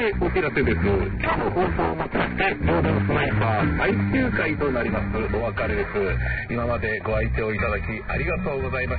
お知らせです。今日の放送をもちましてゴールデンスナイパー最終回となります。お別れです。今までご愛聴いただきありがとうございました。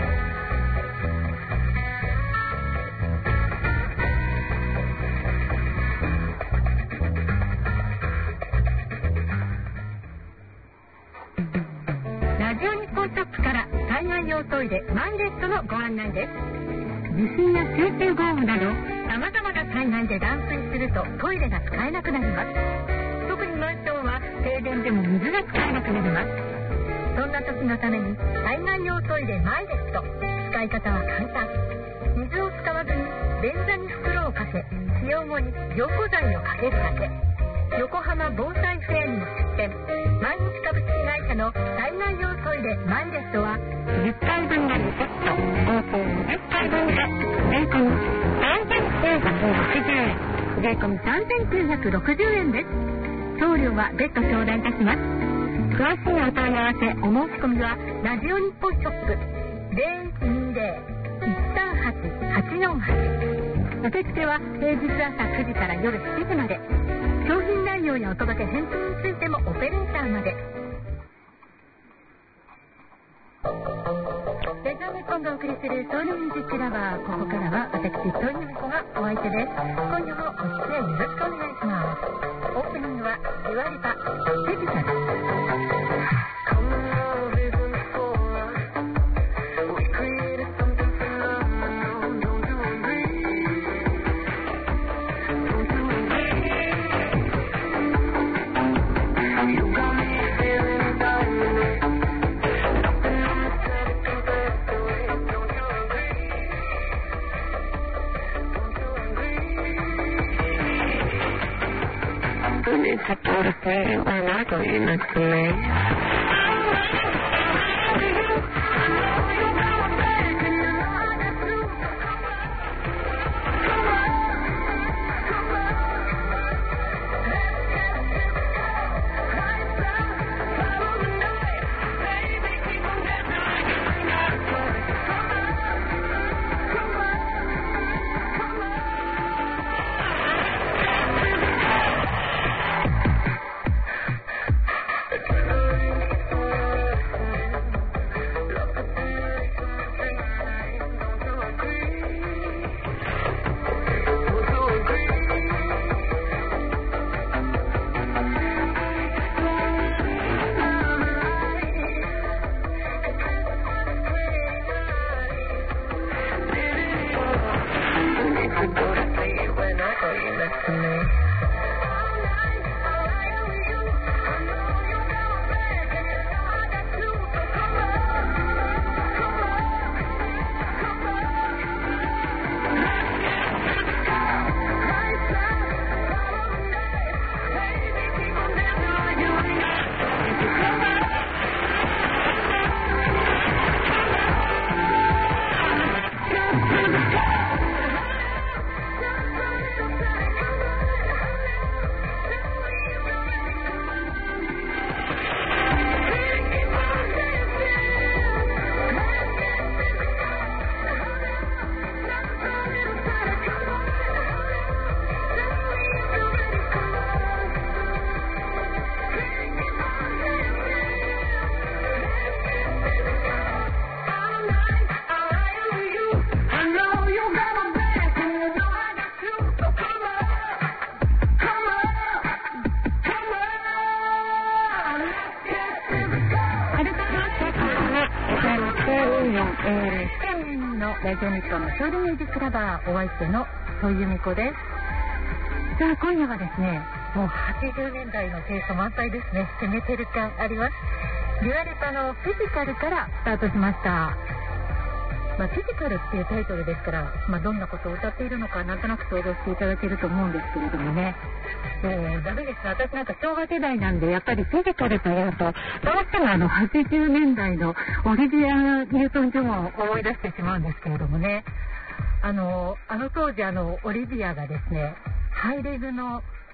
ラジオ日本ショップから災害用トイレマンレットのご案内です。地震や集中豪雨などさまざまな災害で断水するとトイレが使えなくなります。特にマンションは停電でも水が使えなくなります。そんな時のために災害用トイレマイレット、使い方は簡単。水を使わずに便座に袋をかけ、使用後に凝固剤をかけるだけ。横浜防災フェアにも出店。毎日株式会社の災害用トイレマイレットは10回分が2セット、合計20回分で税込み3960円、税込み3960円です。送料は別途頂戴いたします。詳しいお問い合わせお申し込みはラジオ日本ショップ 0120-138-848。受付は平日朝9時から夜7時まで。商品内容やお届け返品についてもオペレーターまで。レジオ日本がお送りするソウルミュージックラバー、ここからは私ソウルミコがお相手です。今夜もお付き合いよろしくお願いします。オープニングは言われたデジタル。 It's a total thing. Why not go in next to me? ラジオ日本のソウルミュージックラバー、お相手のソイユミコです。さあ今夜はですね、もう80年代のテイスト満載ですね。攻めてる感あります。デュアレパのフィジカルからスタートしました。フィジカルっていうタイトルですから、どんなことを歌っているのかなんとなく想像していただけると思うんですけれどもね、ダメです。私なんか昭和世代なんで、やっぱりフィジカルというとどうしても80年代のオリビア・ニュートン・ジョンを思い出してしまうんですけれどもね、あの当時オリビアがですね、ハイレグの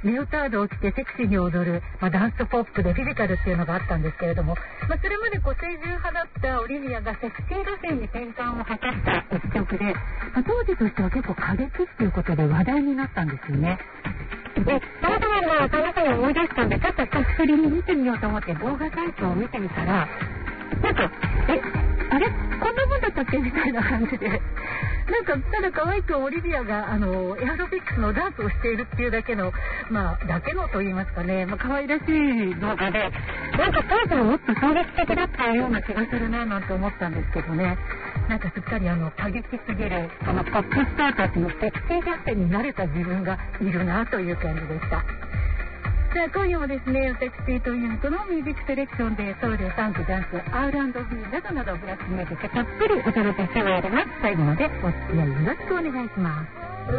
レオタードを着てセクシーに踊る、ダンスポップでフィジカルっていうのがあったんですけれども、それまで清純派だったオリビアがセクシー路線に転換を図った一曲で、当時としては結構過激っていうことで話題になったんですよね。で、その時にその時に思い出したんで、ちょっと久しぶりに見てみようと思って動画サイトを見てみたら、なんか、あれこんなもんだったっけみたいな感じで、なんかただ可愛くオリビアがエアロビクスのダンスをしているっていうだけの、だけのと言いますかね、可愛らしい動画で、なんか当時ももっと衝撃的だったような気がするななんて思ったんですけどね。なんかすっかり過激すぎるポップスターたちのセクシー合戦に慣れた自分がいるなという感じでした。じゃあ今夜もですね、セクシーというこのミュージックセレクションでソウル、ファンク、ダンス、R&B などなどブラックミュージックたっぷりお届けしてまいります。最後までお付き合いよろしくお願いします。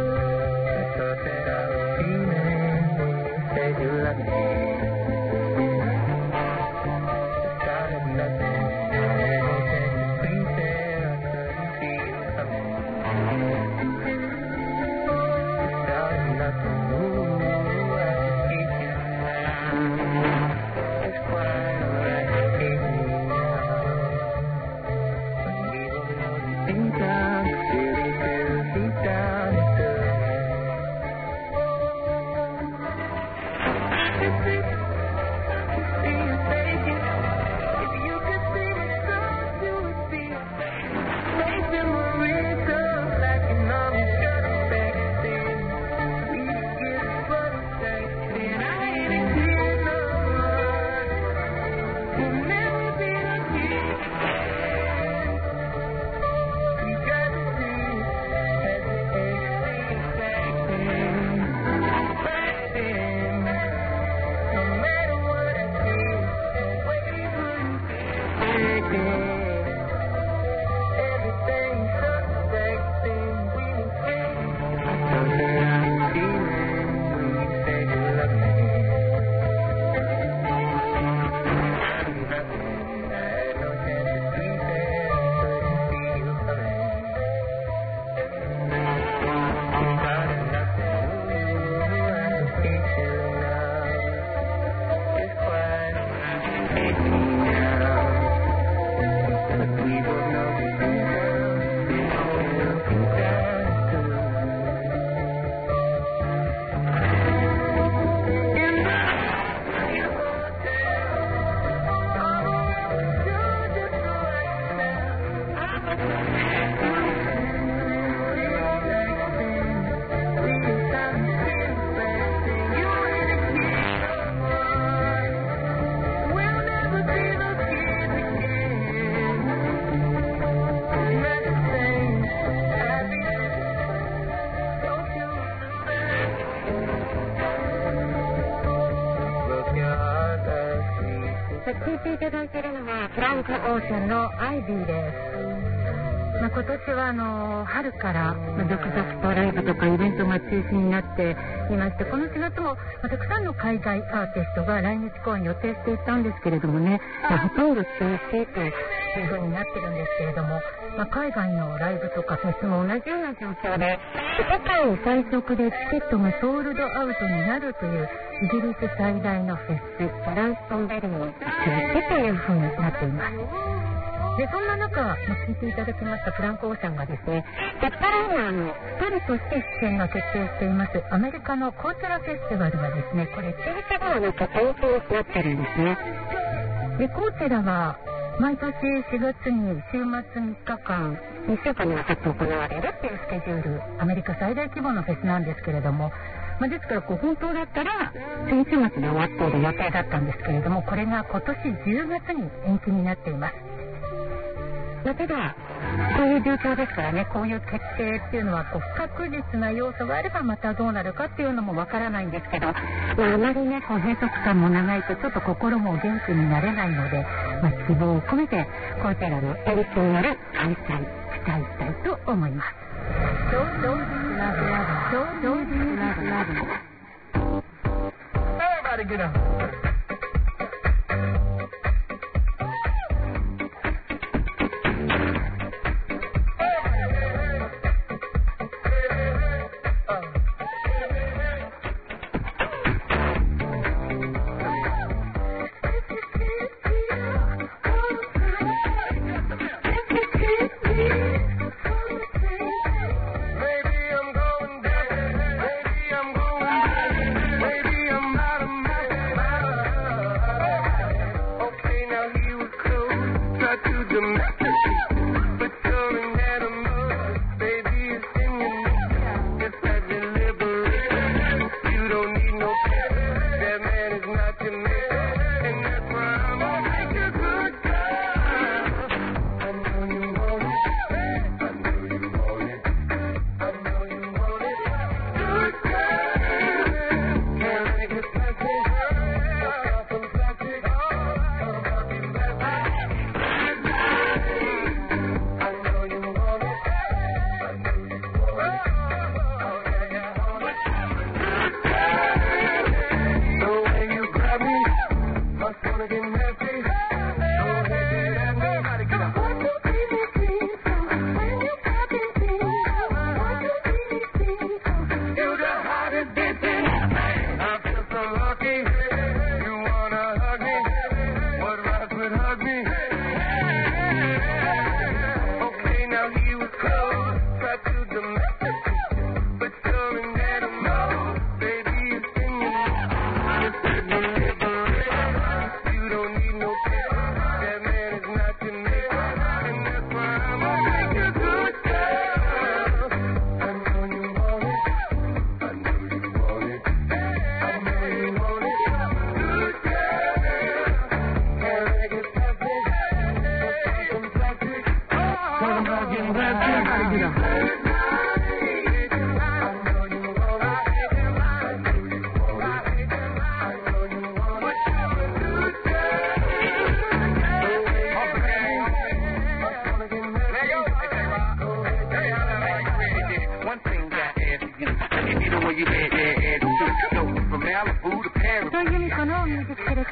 聴いていただいているのはフランク・オーシャンのアイビーです。今年は春から続々とライブとかイベントが中止になっていまして、この4月もたくさんの海外アーティストが来日公演予定していたんですけれどもね、ほとんど中止という風になってるんですけれども、海外のライブとかフェスも同じような状況で、世界最速でチケットがソールドアウトになるというイギリス最大のフェス、トランストンベリーを中止という風になっています。で、そんな中、聞いていただきましたフランク・オーシャンがですね、ヘッドライナーの一人として出演が決定していますアメリカのコーチェラフェスティバルがですね、これ中止後は延期になってるんですね。で、コーチェラは毎年4月に週末3日間、2週間にわたって行われるっていうスケジュール、アメリカ最大規模のフェスなんですけれども、ですから本当だったら先週末で終わっている予定だったんですけれども、これが今年10月に延期になっています。ただ、そういう状況ですからね、こういう決定っていうのは不確実な要素があればまたどうなるかっていうのもわからないんですけど、あまりね、閉塞感も長いとちょっと心も元気になれないので、希望を込めてコーチェラの延期による開催期待したいと思います。Everybody get up.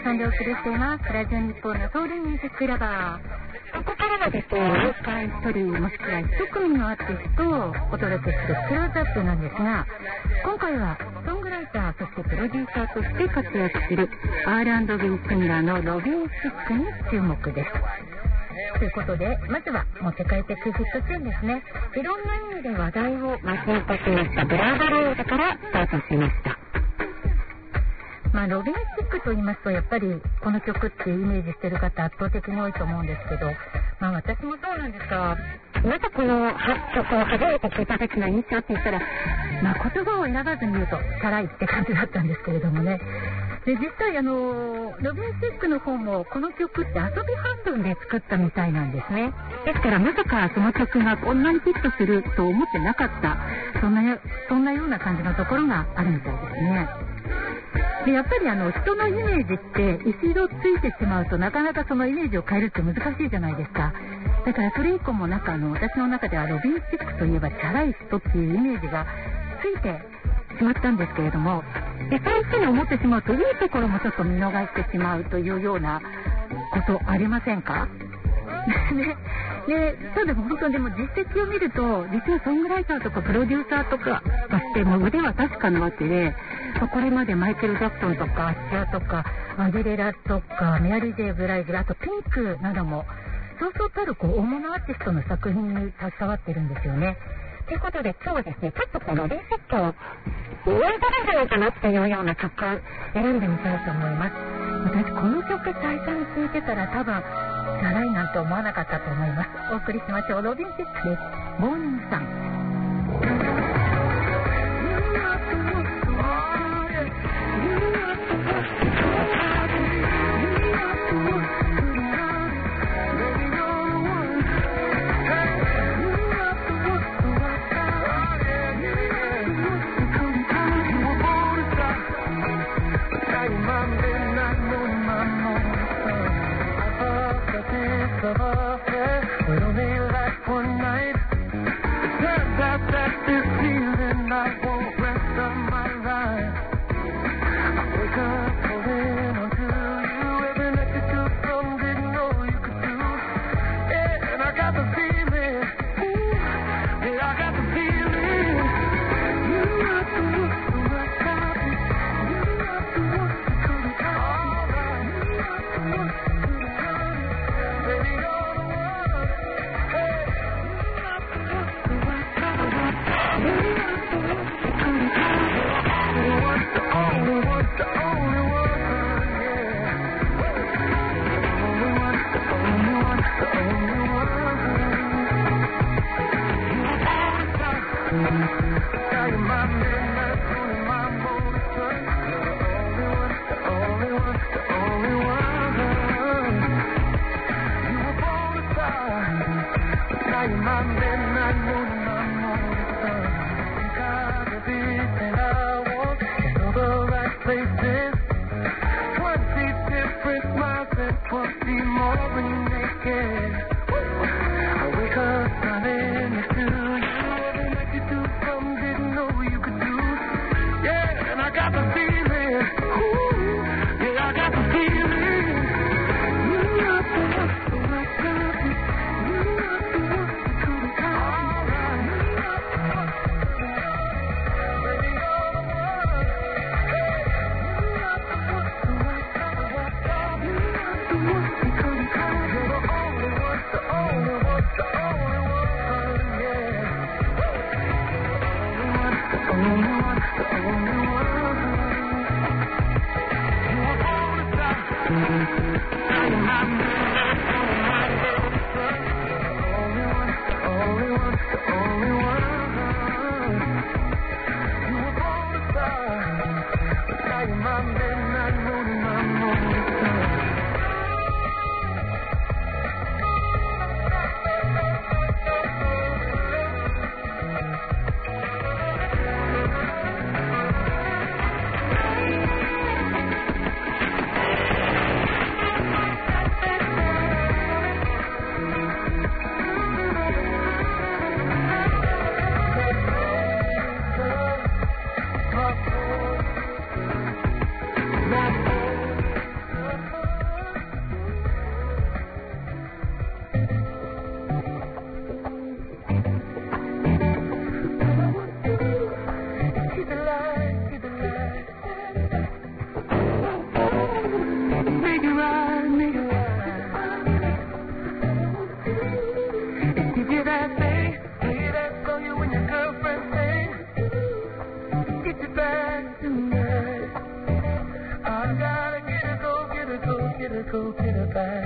さんでお送りしていますラジオ日本のソウルミュージックラバー。ここからはですね、毎回1人もしくは1組のアーティストをお届けするクローズアップなんですが、今回はソングライターそしてプロデューサーとして活躍する R&B シンガーのロビン・シックに注目です。ということで、まずはもう世界的ヒットチューンですね。いろんな意味で話題を巻き起こしましたブラードロードからスタートしました。ロビン・シックと言いますとやっぱりこの曲っていうイメージしてる方圧倒的に多いと思うんですけど、私もそうなんですが、またこの曲を初めて聴いた時の印象って言ったら、言葉を選ばずに言うとチャラいって感じだったんですけれどもね。で実際ロビン・シックの方もこの曲って遊び半分で作ったみたいなんですね。ですからまさかその曲がこんなにヒットすると思ってなかった、そんなような感じのところがあるみたいですね。でやっぱり人のイメージって一度ついてしまうとなかなかそのイメージを変えるって難しいじゃないですか。だからそれ以降も私の中ではロビン・シックといえばチャラい人っていうイメージがついてしまったんですけれども、でそういうふうに思ってしまうといいところもちょっと見逃してしまうというようなことありませんかね。でただ本当にでも実績を見ると実はソングライターとかプロデューサーとかとしても腕は確かなわけで、これまでマイケル・ジャクソンとかアッシャーとかアギレラとかメアリー・ジェイ・ブライズ、あとピンクなどもそうそうたる大物アーティストの作品に携わってるんですよね。ということで今日はですね、ちょっとこのロビン・シックを上からじゃないかなっていうような曲を選んでみたいと思います。私この曲最初に聴いてたら多分チャラいなんて思わなかったと思います。お送りしましょう。ロビン・シックです。モーニングさん。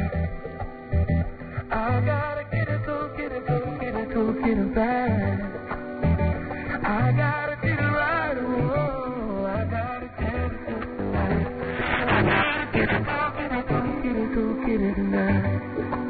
I gotta get it, go get it, go get it, go get it back. I gotta get it right, oh, I gotta get it just right. I gotta get it, go get it, go get it, go get it tonight.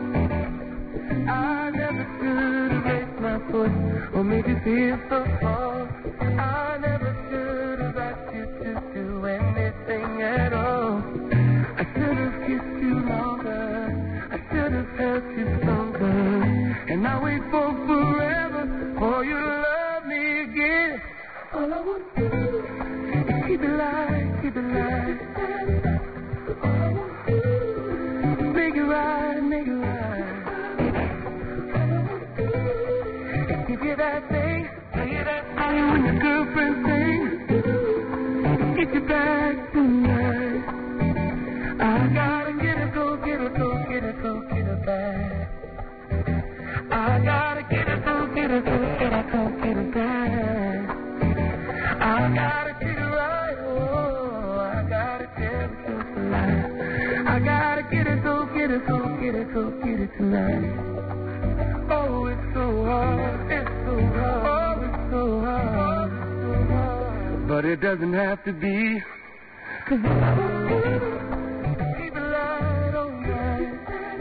I never should have raised my foot or made you feel so small. I never should have asked you to do anything at all. I should have kissed you longer, I should have held you stronger, and I wait for forever for you to love me again. All I want to do is keep it light, keep it light. All I want to do is make it right, make it right. Give you that thing, tell you that thing when your girlfriend sings. Get you back tonight. I gotta get it, go get it, go get it, go get it back. I gotta get it, go get it, go get it, go get it back. I gotta get it right, oh, I gotta get it just right. I gotta get it, go get it, go get it, go get it tonight. Oh, it's so hard, it's so hard, oh, it's so hard, but it doesn't have to be. Keep it light all night.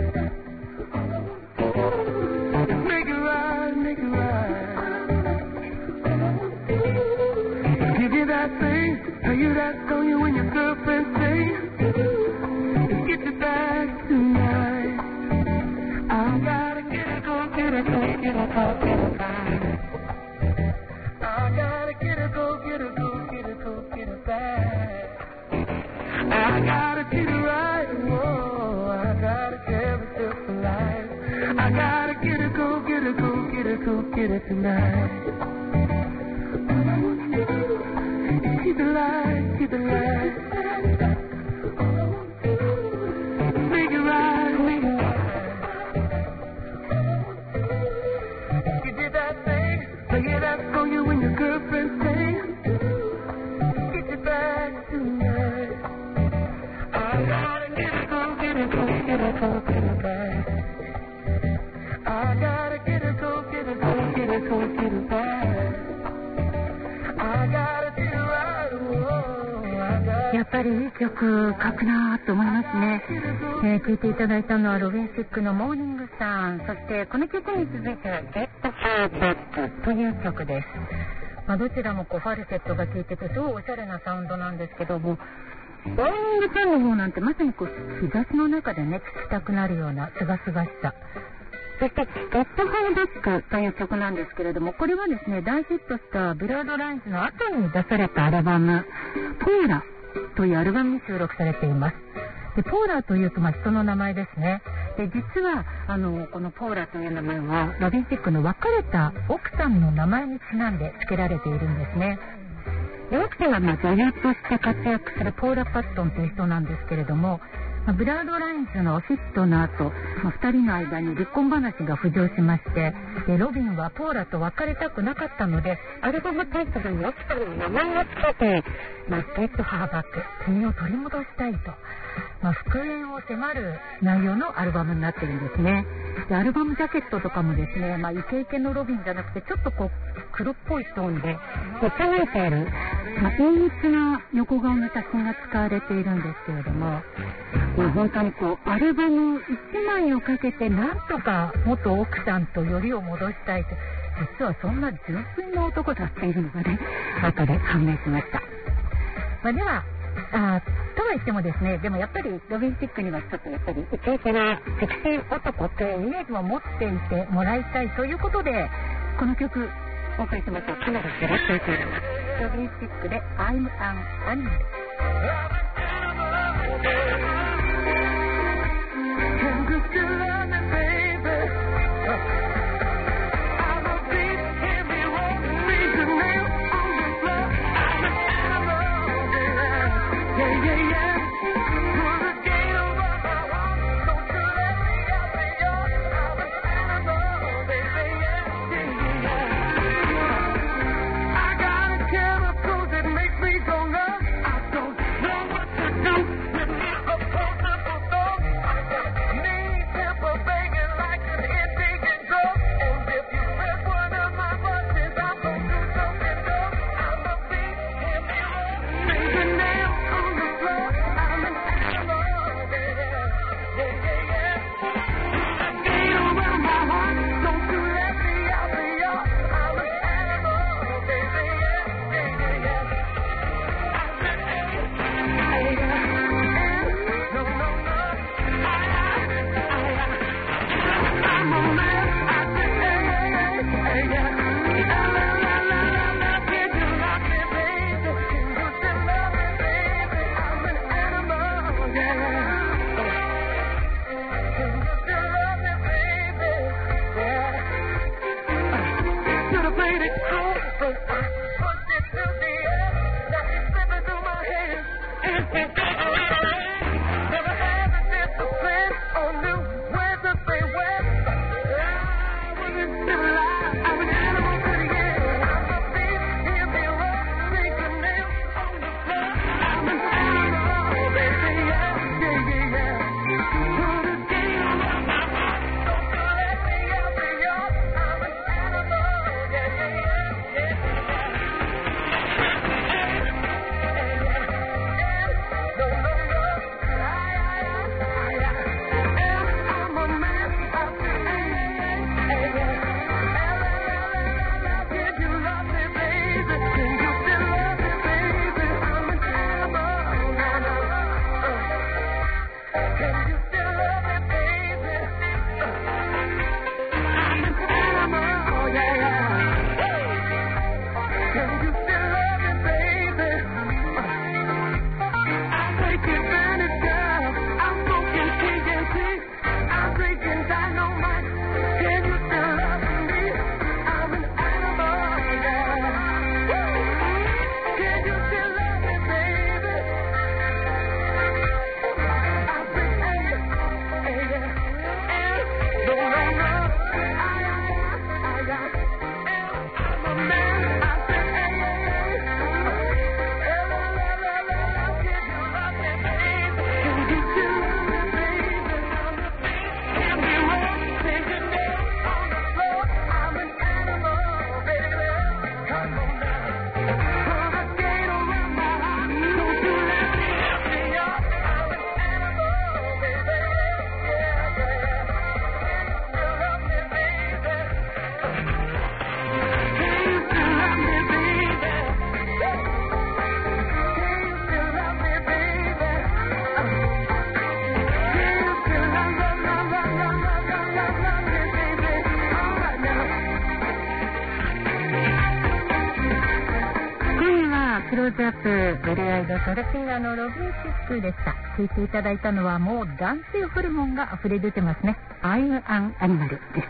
Make it right, make it right. Give you that thing, tell you that song you when your girlfriend sings. Get you back tonight. I gotta get it, go get it, go get it, go get it back. I gotta get it, go get it, go get it, go get it back. I gotta get it right, whoa, I gotta get it just right. I gotta get it, go get it, go get it, go get it tonight. All I want to do is keep it light, keep it light. All I want to do is make it right, make it right. You did that thing, I hear that song you when your girlfriend sings. Get you back tonight. I gotta get it, go get it, go get it, go get it back. I gotta get it, go get it, go get it, go get it back. I gotta get it right, whoa, I gotta. やっぱりいい曲書くなと思いますね。聴いていただいたのはロビン・シックのモーニングさん、そしてこの曲に続いてはゲット・ファー・バックという曲です。どちらもファルセットが効いててすごいおしゃれなサウンドなんですけども、モーニングさんの方なんてまさに日差しの中でね聴きたくなるようなすがすがしさ。そしてゲット・ファー・バックという曲なんですけれども、これはですね大ヒットしたブラードラインズの後に出されたアルバムポーラというアルバムに収録されています。でポーラというと人の名前ですね。で実はこのポーラという名前はロビン・シックの別れた奥さんの名前にちなんで付けられているんですね。で奥さんは女優として活躍するポーラ・パットンという人なんですけれども、ブラードラインズのヒットの後、2人の間に離婚話が浮上しまして、でロビンはポーラと別れたくなかったのでアルバムタイトルに奥さんの名前をつけて、ゲット・ハーバック、君を取り戻したいと、復縁を迫る内容のアルバムになっているんですね。でアルバムジャケットとかもですね、イケイケのロビンじゃなくてちょっと黒っぽいトーンで輝いている、陰鬱な横顔の写真が使われているんですけれども、本当にアルバム1枚をかけてなんとか元奥さんとよりを戻したいと、実はそんな純粋な男だっているのがね後で判明しました。ではとは言ってもですね、でもやっぱりロビン・シックにはちょっとやっぱりイケイケなセクシー男というイメージも持っていてもらいたいということで、この曲お送りしましょう。かなりよろしくお願いします。ロビン・シックで I'm an Animal。 Makes me go nuts. I don't know what to do with me. get it cool. So I push it to the end. Now it's slipping through my hands. Never had the discipline or knew where to say when. I wasn't still alive. I was animal to the end. I'm a thief, hear me roll, fingernails on the floor. I'm an animal, baby, yeah, yeah, yeah, yeah. To the game of my heart, don't you let me out the yard. I'm an animal, yeah, yeah, yeah, yeah. クローズアップベルアイドソルシンガーのロビーシックでした。聴いていただいたのはもう男性ホルモンが溢れ出てますね。I'm an Animal でした。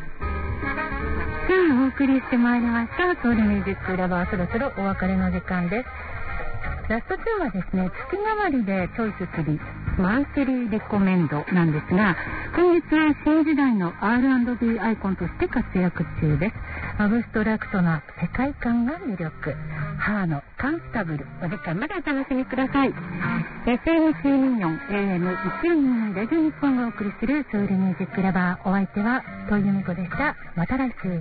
お送りしてまいりましたソウルミュージックラバー、そろそろお別れの時間です。ラスト2はですね、月替わりでチョイスするマンスリーレコメンドなんですが、今月は新時代の R&B アイコンとして活躍中です。アブストラクトな世界観が魅力、ハーのカンスタブル、お時間までお楽しみください。FM924 AM142 ラジオ日本がお送りするソウルミュージックラバー、お相手は戸井由美子でした。また来週。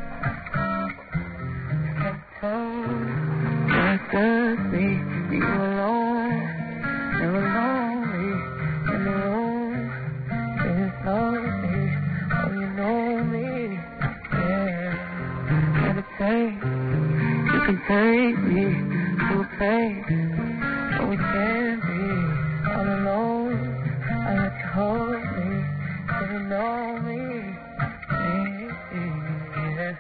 Just me, you alone, never lonely in the room. Just lonely, oh you know me, yeah. Never take, you can take me to a place where we can't be all alone. I let you hold me, cause you know me, yeah.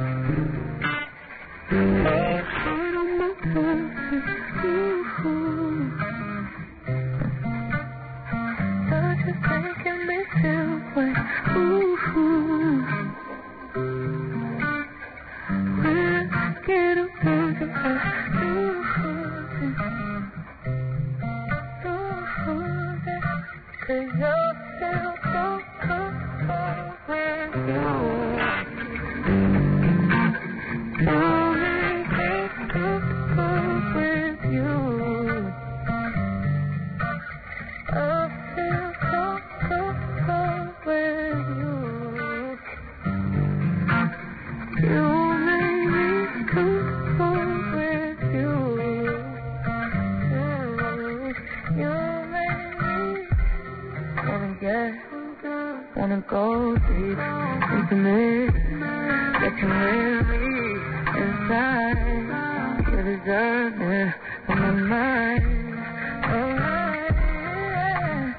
Wanna go deep into me, let you hear me inside. You deserve it on my mind. Oh, yeah.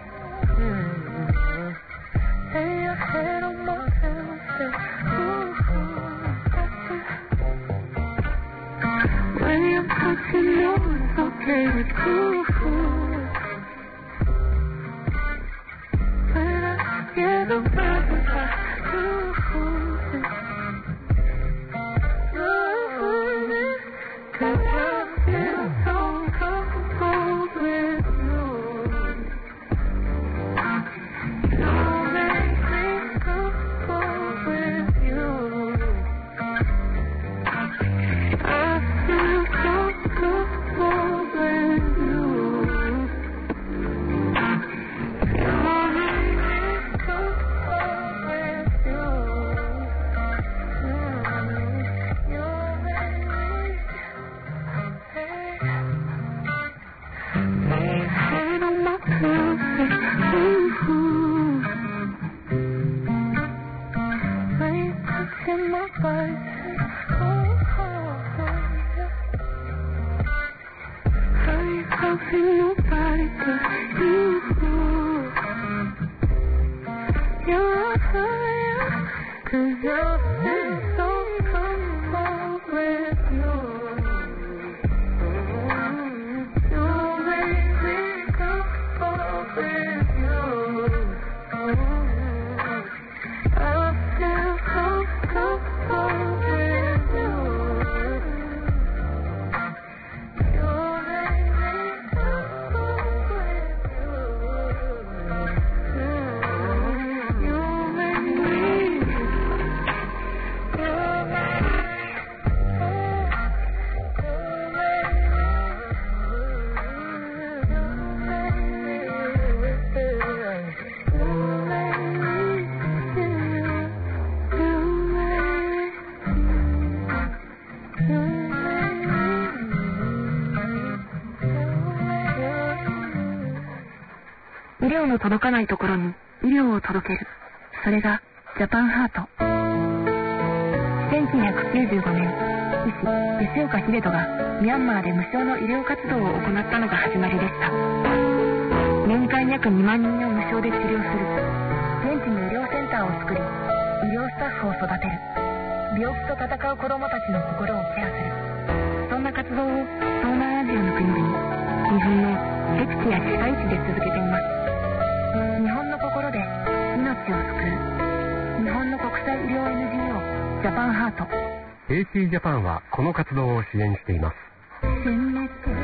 Lay your head on my pillow, say, ooh, when you're touching you, it's okay, it's cool. Yeah, the birds are you're fire, 'cause you're so comfortable with you. You make me comfortable with you. I feel so comfortable with you. You make me comfortable with you. You make me.医療の届かないところに医療を届ける。それがジャパンハート。1995年、医師吉岡秀人がミャンマーで無償の医療活動を行ったのが始まりでした。年間約2万人を無償で治療する。現地に医療センターを作り、医療スタッフを育てる。病気と戦う子どもたちの心をケアする。そんな活動を東南アジアの国々、日本の僻地や被災地で続けています。日本の心で命を救う。日本の国際医療 NGO ジャパンハート。 AC ジャパンはこの活動を支援しています。